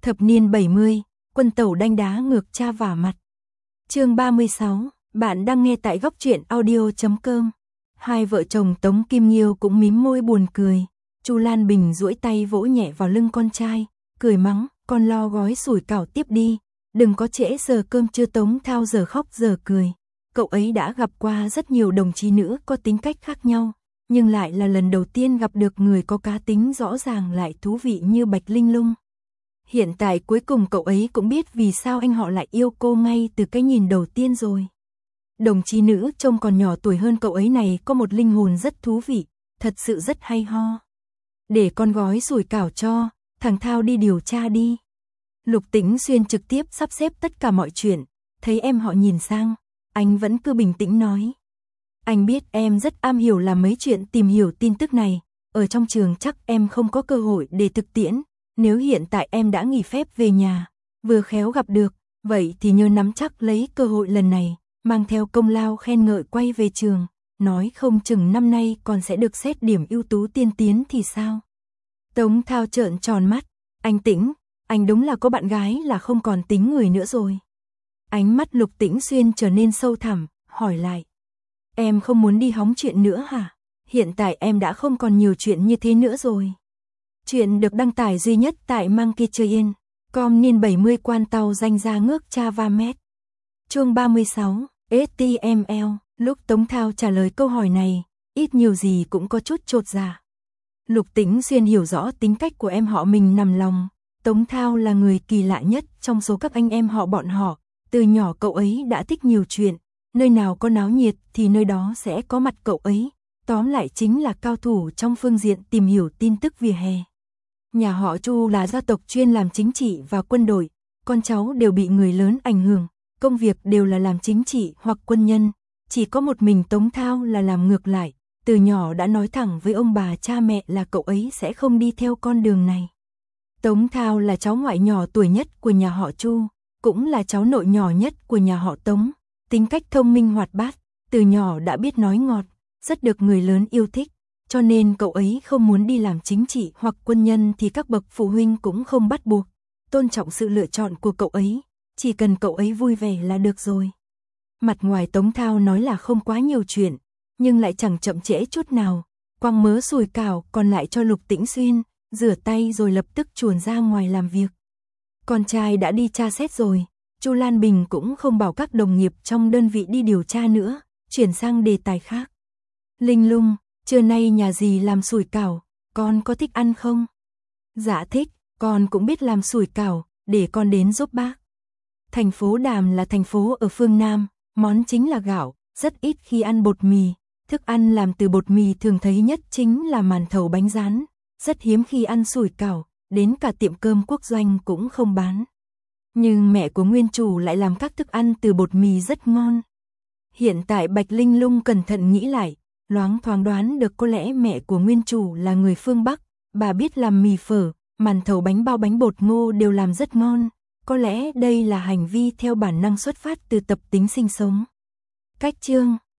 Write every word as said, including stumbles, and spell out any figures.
Thập niên bảy mươi, quân tẩu đanh đá ngược cha vả mặt. Chương ba mươi sáu, bạn đang nghe tại góc truyện audio chấm com. Hai vợ chồng Tống Kim Nghiêu cũng mím môi buồn cười. Chu Lan Bình duỗi tay vỗ nhẹ vào lưng con trai, cười mắng, con lo gói sủi cảo tiếp đi, đừng có trễ giờ cơm trưa. Tống Thao giờ khóc giờ cười. Cậu ấy đã gặp qua rất nhiều đồng chí nữ có tính cách khác nhau, nhưng lại là lần đầu tiên gặp được người có cá tính rõ ràng lại thú vị như Bạch Linh Lung. Hiện tại cuối cùng cậu ấy cũng biết vì sao anh họ lại yêu cô ngay từ cái nhìn đầu tiên rồi. Đồng chí nữ trông còn nhỏ tuổi hơn cậu ấy này có một linh hồn rất thú vị, thật sự rất hay ho. Để con gói sủi cảo cho, thằng Thao đi điều tra đi. Lục Tĩnh Xuyên trực tiếp sắp xếp tất cả mọi chuyện, thấy em họ nhìn sang, anh vẫn cứ bình tĩnh nói. Anh biết em rất am hiểu làm mấy chuyện tìm hiểu tin tức này, ở trong trường chắc em không có cơ hội để thực tiễn. Nếu hiện tại em đã nghỉ phép về nhà, vừa khéo gặp được, vậy thì nhớ nắm chắc lấy cơ hội lần này, mang theo công lao khen ngợi quay về trường, nói không chừng năm nay còn sẽ được xét điểm ưu tú tiên tiến thì sao? Tống Thao trợn tròn mắt, anh Tĩnh, anh đúng là có bạn gái là không còn tính người nữa rồi. Ánh mắt Lục Tĩnh Xuyên trở nên sâu thẳm, hỏi lại. Em không muốn đi hóng chuyện nữa hả? Hiện tại em đã không còn nhiều chuyện như thế nữa rồi. Chuyện được đăng tải duy nhất tại Monkey Train, com niên bảy mươi quan tàu danh ra ngước cha va mét. Chương ba mươi sáu, ét tê em lờ, lúc Tống Thao trả lời câu hỏi này, ít nhiều gì cũng có chút chột dạ. Lục Tĩnh Xuyên hiểu rõ tính cách của em họ mình nằm lòng, Tống Thao là người kỳ lạ nhất trong số các anh em họ bọn họ, từ nhỏ cậu ấy đã thích nhiều chuyện, nơi nào có náo nhiệt thì nơi đó sẽ có mặt cậu ấy, tóm lại chính là cao thủ trong phương diện tìm hiểu tin tức vỉa hè. Nhà họ Chu là gia tộc chuyên làm chính trị và quân đội, con cháu đều bị người lớn ảnh hưởng, công việc đều là làm chính trị hoặc quân nhân, chỉ có một mình Tống Thao là làm ngược lại, từ nhỏ đã nói thẳng với ông bà cha mẹ là cậu ấy sẽ không đi theo con đường này. Tống Thao là cháu ngoại nhỏ tuổi nhất của nhà họ Chu, cũng là cháu nội nhỏ nhất của nhà họ Tống, tính cách thông minh hoạt bát, từ nhỏ đã biết nói ngọt, rất được người lớn yêu thích. Cho nên cậu ấy không muốn đi làm chính trị hoặc quân nhân thì các bậc phụ huynh cũng không bắt buộc, tôn trọng sự lựa chọn của cậu ấy, chỉ cần cậu ấy vui vẻ là được rồi. Mặt ngoài Tống Thao nói là không quá nhiều chuyện, nhưng lại chẳng chậm trễ chút nào, quăng mớ sủi cảo còn lại cho Lục Tĩnh Xuyên, rửa tay rồi lập tức chuồn ra ngoài làm việc. Con trai đã đi tra xét rồi, Chu Lan Bình cũng không bảo các đồng nghiệp trong đơn vị đi điều tra nữa, chuyển sang đề tài khác. Linh Lung, trưa nay nhà dì làm sủi cảo, con có thích ăn không? Dạ thích, con cũng biết làm sủi cảo, để con đến giúp bác. Thành phố Đàm là thành phố ở phương Nam, món chính là gạo, rất ít khi ăn bột mì, thức ăn làm từ bột mì thường thấy nhất chính là màn thầu bánh rán, rất hiếm khi ăn sủi cảo, đến cả tiệm cơm quốc doanh cũng không bán. Nhưng mẹ của nguyên chủ lại làm các thức ăn từ bột mì rất ngon. Hiện tại Bạch Linh Lung cẩn thận nghĩ lại, loáng thoáng đoán được có lẽ mẹ của nguyên chủ là người phương Bắc, bà biết làm mì phở, màn thầu bánh bao bánh bột ngô đều làm rất ngon, có lẽ đây là hành vi theo bản năng xuất phát từ tập tính sinh sống. Cách chương